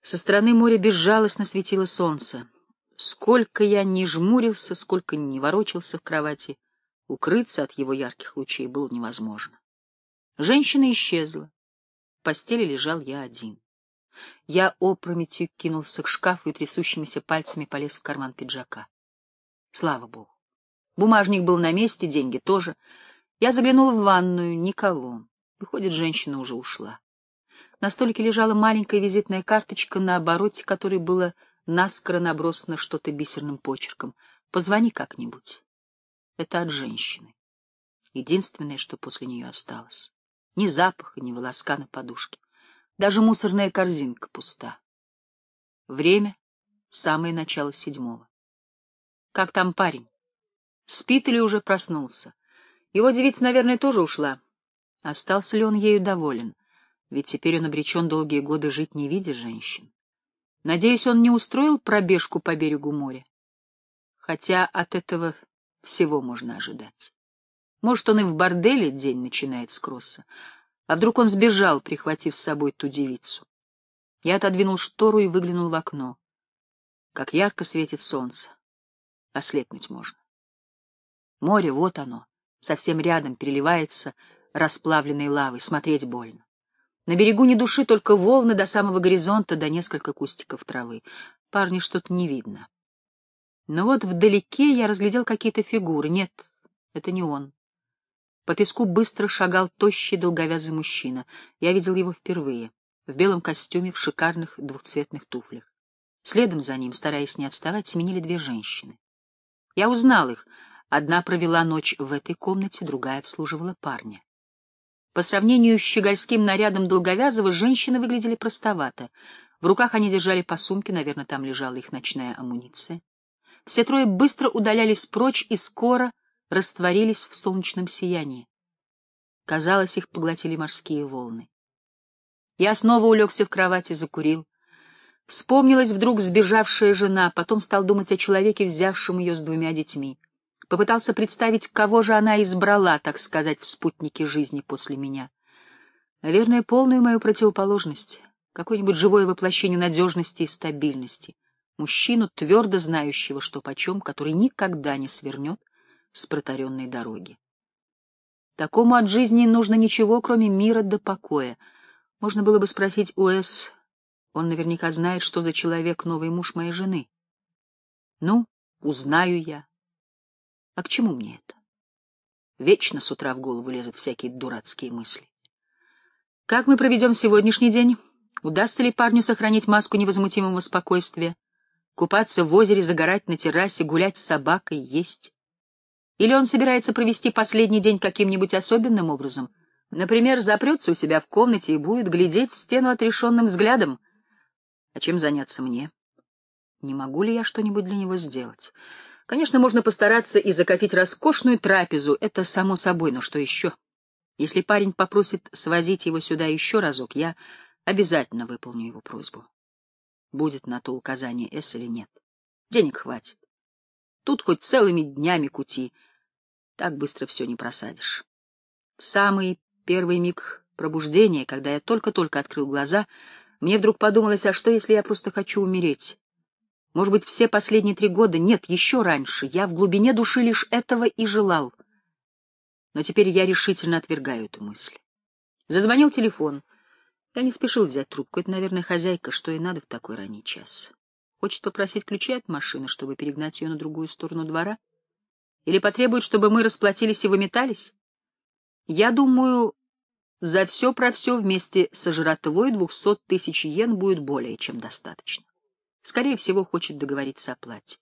Со стороны моря безжалостно светило солнце. Сколько я ни жмурился, сколько ни ворочался в кровати, укрыться от его ярких лучей было невозможно. Женщина исчезла. В постели лежал я один. Я опрометью кинулся к шкафу и трясущимися пальцами полез в карман пиджака. Слава богу. Бумажник был на месте, деньги тоже. Я заглянул в ванную — никого. Выходит, женщина уже ушла. На столике лежала маленькая визитная карточка, на обороте которой было наскоро набросано что-то бисерным почерком. «Позвони как-нибудь». Это от женщины. Единственное, что после нее осталось. Ни запаха, ни волоска на подушке. Даже мусорная корзинка пуста. Время — самое начало 7. Как там парень? Спит или уже проснулся? Его девица, наверное, тоже ушла. Остался ли он ею доволен? Ведь теперь он обречен долгие годы жить, не видя женщин. Надеюсь, он не устроил пробежку по берегу моря. Хотя от этого всего можно ожидать. Может, он и в борделе день начинает с кросса. А вдруг он сбежал, прихватив с собой ту девицу? Я отодвинул штору и выглянул в окно. Как ярко светит солнце. Ослепнуть можно. Море, вот оно, совсем рядом, переливается расплавленной лавой. Смотреть больно. На берегу ни души, только волны до самого горизонта, да несколько кустиков травы. Парня что-то не видно. Но вот вдалеке я разглядел какие-то фигуры. Нет, это не он. По песку быстро шагал тощий долговязый мужчина. Я видел его впервые. В белом костюме, в шикарных двухцветных туфлях. Следом за ним, стараясь не отставать, семенили 2 женщины. Я узнал их. Одна провела ночь в этой комнате, другая обслуживала парня. По сравнению с щегольским нарядом долговязого, женщины выглядели простовато. В руках они держали по сумке, наверное, там лежала их ночная амуниция. Все 3 быстро удалялись прочь и скоро растворились в солнечном сиянии. Казалось, их поглотили морские волны. Я снова улегся в кровати, закурил. Вспомнилась вдруг сбежавшая жена, потом стал думать о человеке, взявшем ее с 2 детьми. Попытался представить, кого же она избрала, так сказать, в спутнике жизни после меня. Наверное, полную мою противоположность, какое-нибудь живое воплощение надежности и стабильности. Мужчину, твердо знающего, что почем, который никогда не свернет с протаренной дороги. Такому от жизни не нужно ничего, кроме мира да покоя. Можно было бы спросить у С. Он наверняка знает, что за человек новый муж моей жены. Ну, узнаю я. А к чему мне это? Вечно с утра в голову лезут всякие дурацкие мысли. Как мы проведем сегодняшний день? Удастся ли парню сохранить маску невозмутимого спокойствия? Купаться в озере, загорать на террасе, гулять с собакой, есть? Или он собирается провести последний день каким-нибудь особенным образом? Например, запрется у себя в комнате и будет глядеть в стену отрешенным взглядом? А чем заняться мне? Не могу ли я что-нибудь для него сделать? Конечно, можно постараться и закатить роскошную трапезу, это само собой, но что еще? Если парень попросит свозить его сюда еще разок, я обязательно выполню его просьбу. Будет на то указание С или нет. Денег хватит. Тут хоть целыми днями кути, так быстро все не просадишь. В самый первый миг пробуждения, когда я только-только открыл глаза, мне вдруг подумалось, а что, если я просто хочу умереть? Может быть, все последние 3 года, нет, еще раньше, я в глубине души лишь этого и желал. Но теперь я решительно отвергаю эту мысль. Зазвонил телефон. Я не спешил взять трубку. Это, наверное, хозяйка, что и надо в такой ранний час. Хочет попросить ключи от машины, чтобы перегнать ее на другую сторону двора? Или потребует, чтобы мы расплатились и выметались? Я думаю, за все про все вместе со жратвой 200 000 йен будет более чем достаточно. Скорее всего, хочет договориться о плате.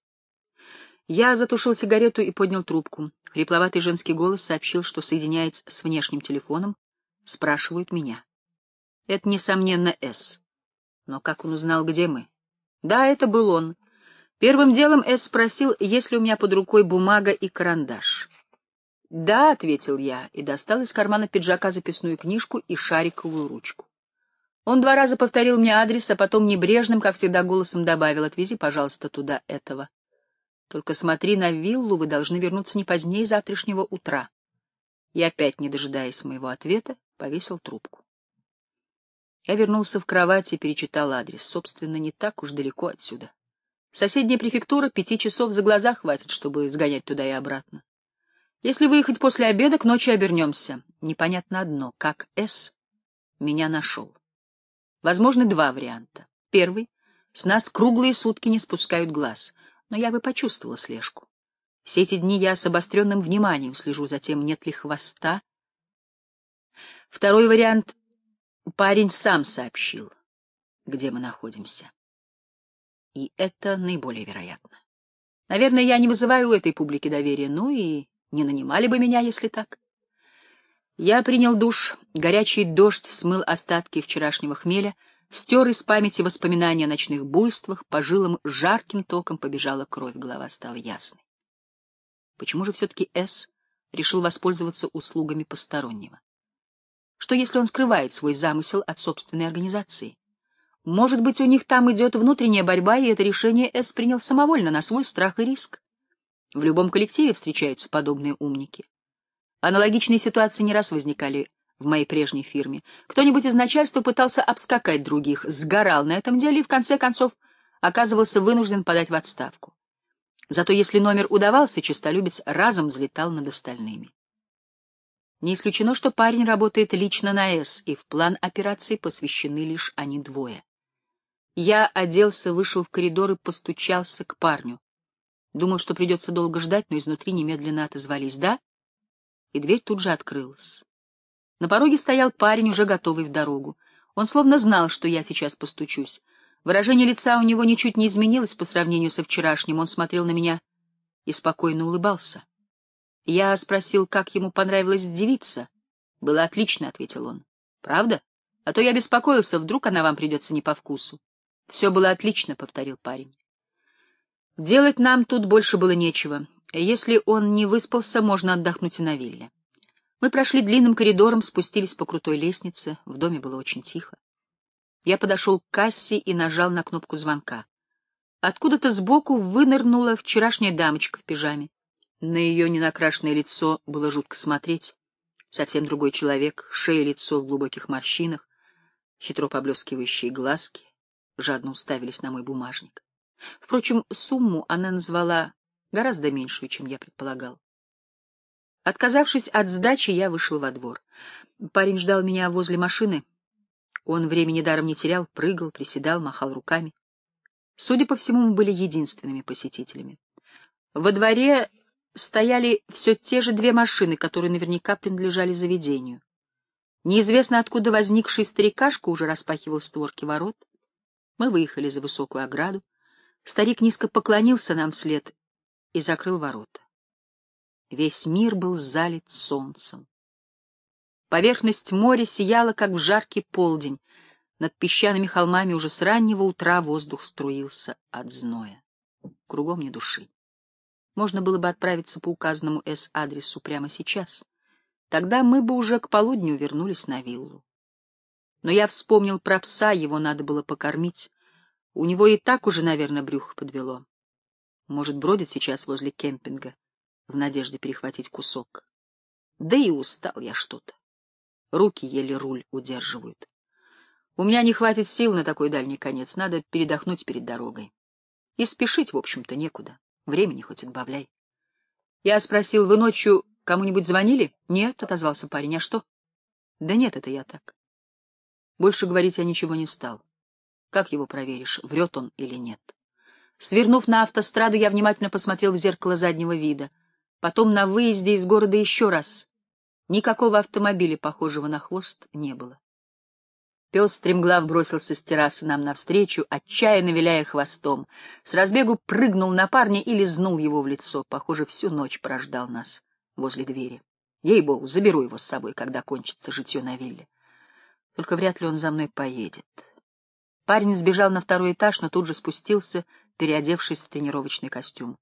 Я затушил сигарету и поднял трубку. Хрипловатый женский голос сообщил, что соединяется с внешним телефоном. Спрашивают меня. Это, несомненно, С. Но как он узнал, где мы? Да, это был он. Первым делом С спросил, есть ли у меня под рукой бумага и карандаш. «Да», — ответил я, и достал из кармана пиджака записную книжку и шариковую ручку. Он 2 раза повторил мне адрес, а потом небрежным, как всегда, голосом добавил: «Отвези, пожалуйста, туда этого. Только смотри, на виллу вы должны вернуться не позднее завтрашнего утра». И опять, не дожидаясь моего ответа, повесил трубку. Я вернулся в кровать и перечитал адрес. Собственно, не так уж далеко отсюда. Соседняя префектура, 5 часов за глаза хватит, чтобы сгонять туда и обратно. Если выехать после обеда, к ночи обернемся. Непонятно одно, как С меня нашел. Возможны два варианта. Первый — с нас круглые сутки не спускают глаз, но я бы почувствовала слежку. Все эти дни я с обостренным вниманием слежу за тем, нет ли хвоста. Второй вариант — парень сам сообщил, где мы находимся. И это наиболее вероятно. Наверное, я не вызываю у этой публики доверия, ну и не нанимали бы меня, если так. Я принял душ, горячий дождь смыл остатки вчерашнего хмеля, стер из памяти воспоминания о ночных буйствах, по жилам жарким током побежала кровь, голова стала ясной. Почему же все-таки С решил воспользоваться услугами постороннего? Что если он скрывает свой замысел от собственной организации? Может быть, у них там идет внутренняя борьба, и это решение С принял самовольно, на свой страх и риск. В любом коллективе встречаются подобные умники. Аналогичные ситуации не раз возникали в моей прежней фирме. Кто-нибудь из начальства пытался обскакать других, сгорал на этом деле и в конце концов оказывался вынужден подать в отставку. Зато если номер удавался, честолюбец разом взлетал над остальными. Не исключено, что парень работает лично на С, и в план операции посвящены лишь они двое. Я оделся, вышел в коридор и постучался к парню. Думал, что придется долго ждать, но изнутри немедленно отозвались «да», и дверь тут же открылась. На пороге стоял парень, уже готовый в дорогу. Он словно знал, что я сейчас постучусь. Выражение лица у него ничуть не изменилось по сравнению со вчерашним. Он смотрел на меня и спокойно улыбался. Я спросил, как ему понравилась девица. «Было отлично», — ответил он. «Правда? А то я беспокоился, вдруг она вам придется не по вкусу». «Все было отлично», — повторил парень. Делать нам тут больше было нечего. Если он не выспался, можно отдохнуть и на вилле. Мы прошли длинным коридором, спустились по крутой лестнице. В доме было очень тихо. Я подошел к кассе и нажал на кнопку звонка. Откуда-то сбоку вынырнула вчерашняя дамочка в пижаме. На ее ненакрашенное лицо было жутко смотреть. Совсем другой человек, шея и лицо в глубоких морщинах, хитро поблескивающие глазки жадно уставились на мой бумажник. Впрочем, сумму она назвала гораздо меньшую, чем я предполагал. Отказавшись от сдачи, я вышел во двор. Парень ждал меня возле машины. Он времени даром не терял, прыгал, приседал, махал руками. Судя по всему, мы были единственными посетителями. Во дворе стояли все те же две машины, которые наверняка принадлежали заведению. Неизвестно откуда возникший старикашка уже распахивал створки ворот. Мы выехали за высокую ограду. Старик низко поклонился нам вслед и закрыл ворота. Весь мир был залит солнцем. Поверхность моря сияла, как в жаркий полдень. Над песчаными холмами уже с раннего утра воздух струился от зноя. Кругом ни души. Можно было бы отправиться по указанному С-адресу прямо сейчас. Тогда мы бы уже к полудню вернулись на виллу. Но я вспомнил про пса, его надо было покормить. У него и так уже, наверное, брюхо подвело. Может, бродит сейчас возле кемпинга, в надежде перехватить кусок. Да и устал я что-то. Руки еле руль удерживают. У меня не хватит сил на такой дальний конец, надо передохнуть перед дорогой. И спешить, в общем-то, некуда. Времени хоть отбавляй. Я спросил, вы ночью кому-нибудь звонили? Нет, — отозвался парень, — а что? Да нет, это я так. Больше говорить я ничего не стал. Как его проверишь, врет он или нет? Свернув на автостраду, я внимательно посмотрел в зеркало заднего вида. Потом на выезде из города еще раз. Никакого автомобиля, похожего на хвост, не было. Пес стремглав бросился с террасы нам навстречу, отчаянно виляя хвостом. С разбегу прыгнул на парня и лизнул его в лицо. Похоже, всю ночь прождал нас возле двери. Ей-богу, заберу его с собой, когда кончится житье на вилле. Только вряд ли он за мной поедет. Парень сбежал на второй этаж, но тут же спустился, переодевшись в тренировочный костюм.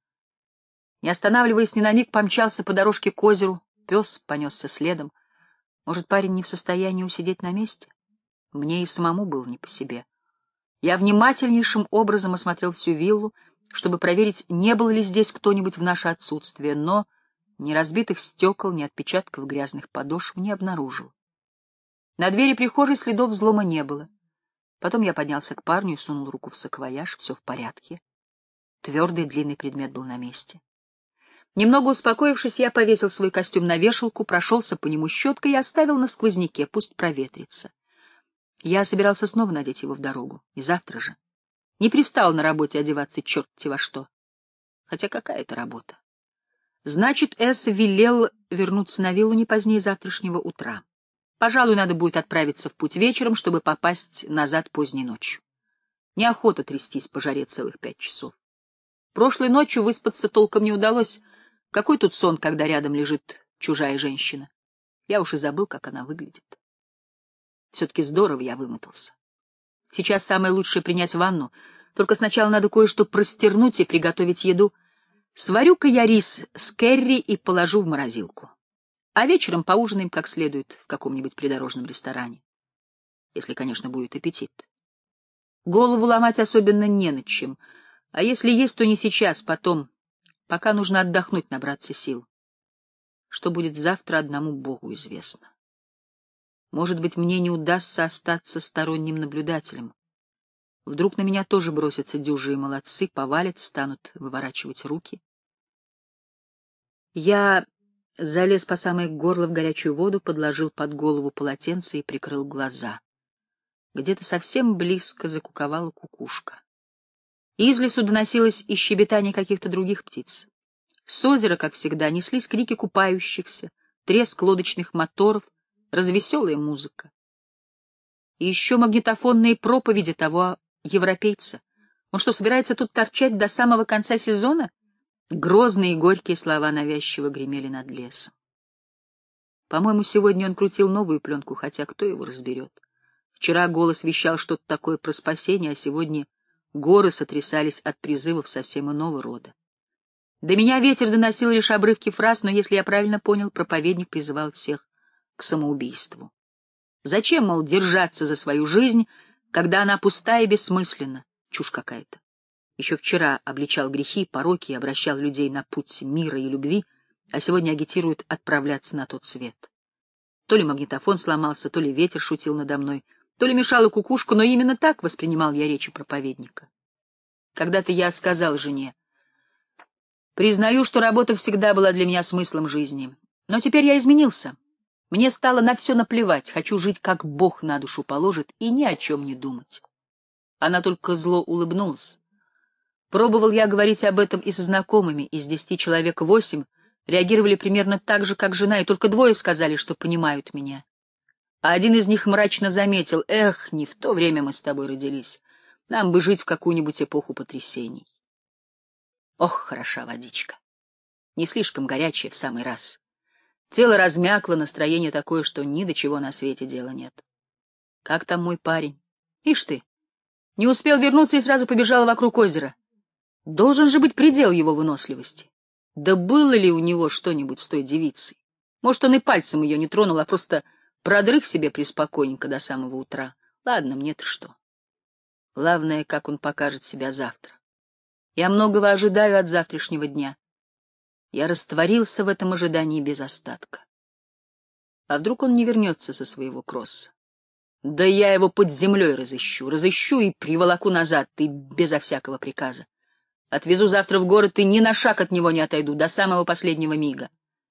Не останавливаясь ни на миг, помчался по дорожке к озеру. Пес понесся следом. Может, парень не в состоянии усидеть на месте? Мне и самому было не по себе. Я внимательнейшим образом осмотрел всю виллу, чтобы проверить, не был ли здесь кто-нибудь в наше отсутствие, но ни разбитых стекол, ни отпечатков грязных подошв не обнаружил. На двери прихожей следов взлома не было. Потом я поднялся к парню и сунул руку в саквояж. Все в порядке. Твердый длинный предмет был на месте. Немного успокоившись, я повесил свой костюм на вешалку, прошелся по нему щеткой и оставил на сквозняке, пусть проветрится. Я собирался снова надеть его в дорогу, и завтра же. Не пристал на работе одеваться черт-те во что. Хотя какая это работа? Значит, Эс велел вернуться на виллу не позднее завтрашнего утра. Пожалуй, надо будет отправиться в путь вечером, чтобы попасть назад поздней ночью. Неохота трястись по жаре целых 5 часов. Прошлой ночью выспаться толком не удалось. Какой тут сон, когда рядом лежит чужая женщина? Я уж и забыл, как она выглядит. Все-таки здорово я вымотался. Сейчас самое лучшее — принять ванну. Только сначала надо кое-что простернуть и приготовить еду. Сварю-ка я рис с керри и положу в морозилку. А вечером поужинаем как следует в каком-нибудь придорожном ресторане. Если, конечно, будет аппетит. Голову ломать особенно не над чем. А если есть, то не сейчас, потом. Пока нужно отдохнуть, набраться сил. Что будет завтра, одному Богу известно. Может быть, мне не удастся остаться сторонним наблюдателем. Вдруг на меня тоже бросятся дюжи и молодцы, повалят, станут выворачивать руки. Я залез по самое горло в горячую воду, подложил под голову полотенце и прикрыл глаза. Где-то совсем близко закуковала кукушка. Из лесу доносилось и щебетание каких-то других птиц. С озера, как всегда, неслись крики купающихся, треск лодочных моторов, развеселая музыка. И еще магнитофонные проповеди того европейца. Он что, собирается тут торчать до самого конца сезона? Грозные и горькие слова навязчиво гремели над лесом. По-моему, сегодня он крутил новую пленку, хотя кто его разберет. Вчера голос вещал что-то такое про спасение, а сегодня горы сотрясались от призывов совсем иного рода. До меня ветер доносил лишь обрывки фраз, но, если я правильно понял, проповедник призывал всех к самоубийству. Зачем, мол, держаться за свою жизнь, когда она пуста и бессмысленна? Чушь какая-то. Еще вчера обличал грехи, пороки и обращал людей на путь мира и любви, а сегодня агитирует отправляться на тот свет. То ли магнитофон сломался, то ли ветер шутил надо мной, то ли мешала кукушку, но именно так воспринимал я речи проповедника. Когда-то я сказал жене: признаю, что работа всегда была для меня смыслом жизни. Но теперь я изменился. Мне стало на все наплевать, хочу жить, как Бог на душу положит, и ни о чем не думать. Она только зло улыбнулась. Пробовал я говорить об этом и со знакомыми, из 10 человек 8 реагировали примерно так же, как жена, и только 2 сказали, что понимают меня. А один из них мрачно заметил: «Эх, не в то время мы с тобой родились. Нам бы жить в какую-нибудь эпоху потрясений». Ох, хороша водичка. Не слишком горячая, в самый раз. Тело размякло, настроение такое, что ни до чего на свете дела нет. Как там мой парень? Ишь ты, не успел вернуться и сразу побежал вокруг озера. Должен же быть предел его выносливости. Да было ли у него что-нибудь с той девицей? Может, он и пальцем ее не тронул, а просто продрых себе преспокойненько до самого утра. Ладно, мне-то что. Главное, как он покажет себя завтра. Я многого ожидаю от завтрашнего дня. Я растворился в этом ожидании без остатка. А вдруг он не вернется со своего кросса? Да я его под землей разыщу и приволоку назад, и безо всякого приказа. Отвезу завтра в город и ни на шаг от него не отойду, до самого последнего мига.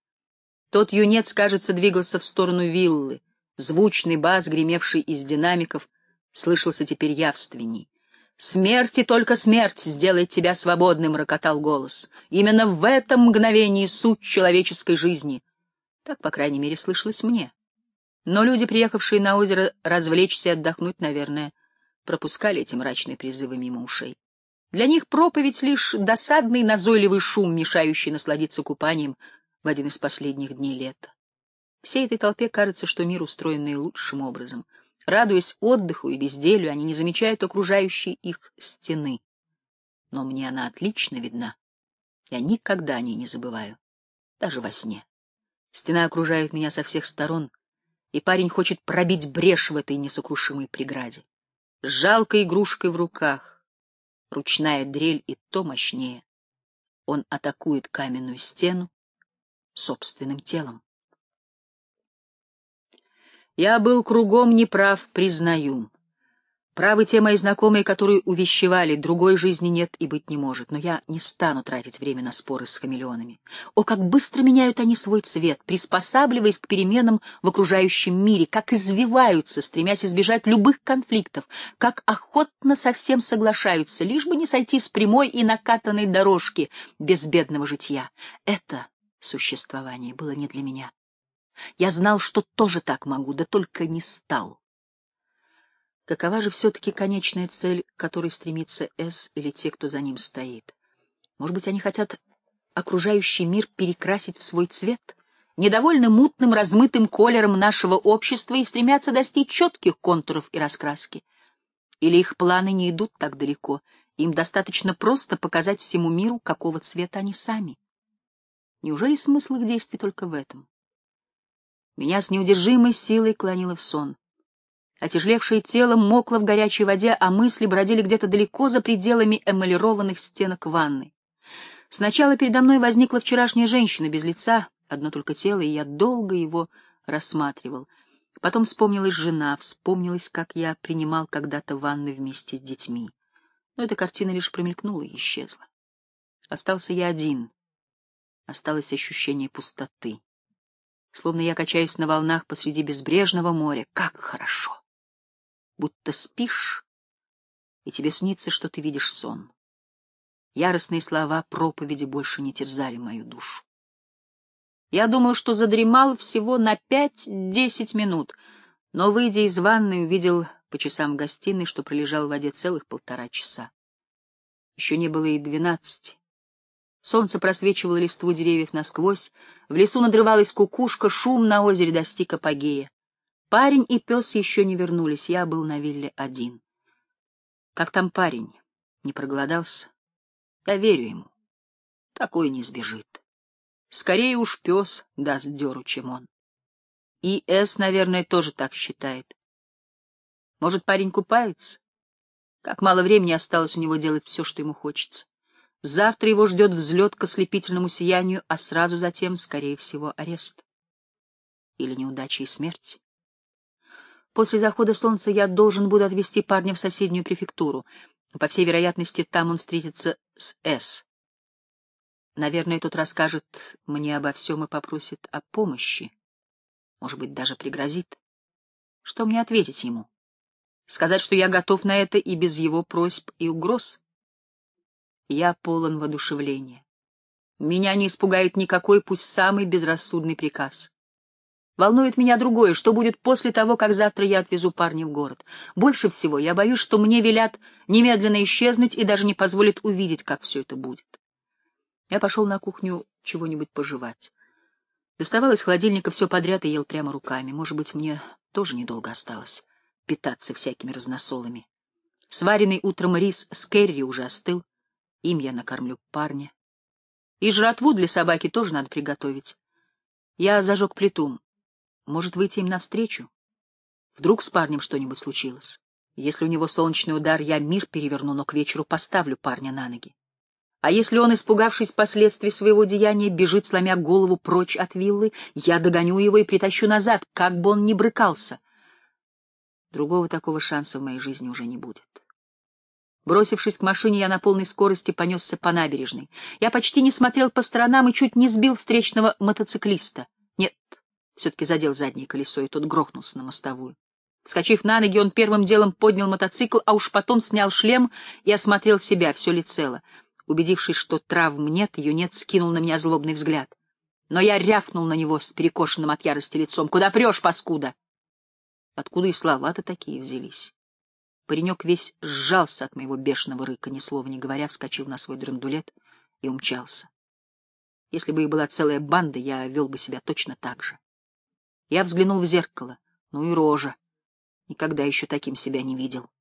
Тот юнец, кажется, двигался в сторону виллы. Звучный бас, гремевший из динамиков, слышался теперь явственней. «Смерть и только смерть сделает тебя свободным», — рокотал голос. «Именно в этом мгновении суть человеческой жизни». Так, по крайней мере, слышалось мне. Но люди, приехавшие на озеро развлечься и отдохнуть, наверное, пропускали эти мрачные призывы мимо ушей. Для них проповедь — лишь досадный назойливый шум, мешающий насладиться купанием в один из последних дней лета. Всей этой толпе кажется, что мир устроен наилучшим образом. Радуясь отдыху и безделью, они не замечают окружающей их стены. Но мне она отлично видна. Я никогда о ней не забываю, даже во сне. Стена окружает меня со всех сторон, и парень хочет пробить брешь в этой несокрушимой преграде. С жалкой игрушкой в руках, ручная дрель и то мощнее. Он атакует каменную стену собственным телом. Я был кругом неправ, признаю. Правы те мои знакомые, которые увещевали, другой жизни нет и быть не может, но я не стану тратить время на споры с хамелеонами. О, как быстро меняют они свой цвет, приспосабливаясь к переменам в окружающем мире, как извиваются, стремясь избежать любых конфликтов, как охотно со всем соглашаются, лишь бы не сойти с прямой и накатанной дорожки безбедного житья. Это существование было не для меня. Я знал, что тоже так могу, да только не стал. Какова же все-таки конечная цель, к которой стремится С или те, кто за ним стоит? Может быть, они хотят окружающий мир перекрасить в свой цвет, недовольны мутным, размытым колером нашего общества и стремятся достичь четких контуров и раскраски? Или их планы не идут так далеко, им достаточно просто показать всему миру, какого цвета они сами? Неужели смысл их действий только в этом? Меня с неудержимой силой клонило в сон. Отяжелевшее тело мокло в горячей воде, а мысли бродили где-то далеко за пределами эмалированных стенок ванны. Сначала передо мной возникла вчерашняя женщина без лица, одно только тело, и я долго его рассматривал. Потом вспомнилась жена, вспомнилось, как я принимал когда-то ванны вместе с детьми. Но эта картина лишь промелькнула и исчезла. Остался я один. Осталось ощущение пустоты. Словно я качаюсь на волнах посреди безбрежного моря. Как хорошо! Будто спишь, и тебе снится, что ты видишь сон. Яростные слова проповеди больше не терзали мою душу. Я думал, что задремал всего на 5-10 минут, но, выйдя из ванной, увидел по часам в гостиной, что пролежал в воде целых 1,5 часа. Еще не было и 12. Солнце просвечивало листву деревьев насквозь, в лесу надрывалась кукушка, шум на озере достиг апогея. Парень и пес еще не вернулись, я был на вилле один. Как там парень? Не проголодался? Я верю ему. Такой не сбежит. Скорее уж пес даст дёру, чем он. И С, наверное, тоже так считает. Может, парень купается? Как мало времени осталось у него делать все, что ему хочется. Завтра его ждет взлет к ослепительному сиянию, а сразу затем, скорее всего, арест. Или неудача и смерть. После захода солнца я должен буду отвезти парня в соседнюю префектуру. По всей вероятности, там он встретится с С. Наверное, тот расскажет мне обо всем и попросит о помощи. Может быть, даже пригрозит. Что мне ответить ему? Сказать, что я готов на это и без его просьб и угроз? Я полон воодушевления. Меня не испугает никакой, пусть самый безрассудный приказ. Волнует меня другое, что будет после того, как завтра я отвезу парня в город. Больше всего я боюсь, что мне велят немедленно исчезнуть и даже не позволят увидеть, как все это будет. Я пошел на кухню чего-нибудь пожевать. Доставал из холодильника все подряд и ел прямо руками. Может быть, мне тоже недолго осталось питаться всякими разносолами. Сваренный утром рис с керри уже остыл. Им я накормлю парня. И жратву для собаки тоже надо приготовить. Я зажег плиту. Может, выйти им навстречу? Вдруг с парнем что-нибудь случилось? Если у него солнечный удар, я мир переверну, но к вечеру поставлю парня на ноги. А если он, испугавшись последствий своего деяния, бежит, сломя голову прочь от виллы, я догоню его и притащу назад, как бы он ни брыкался. Другого такого шанса в моей жизни уже не будет. Бросившись к машине, я на полной скорости понесся по набережной. Я почти не смотрел по сторонам и чуть не сбил встречного мотоциклиста. Нет, все-таки задел заднее колесо, и тот грохнулся на мостовую. Вскочив на ноги, он первым делом поднял мотоцикл, а уж потом снял шлем и осмотрел себя, все ли цело. Убедившись, что травм нет, юнец скинул на меня злобный взгляд. Но я рявкнул на него с перекошенным от ярости лицом. «Куда прешь, паскуда?» Откуда и слова-то такие взялись? Паренек весь сжался от моего бешеного рыка, ни слова не говоря, вскочил на свой драндулет и умчался. Если бы их была целая банда, я вел бы себя точно так же. Я взглянул в зеркало. Ну и рожа. Никогда еще таким себя не видел.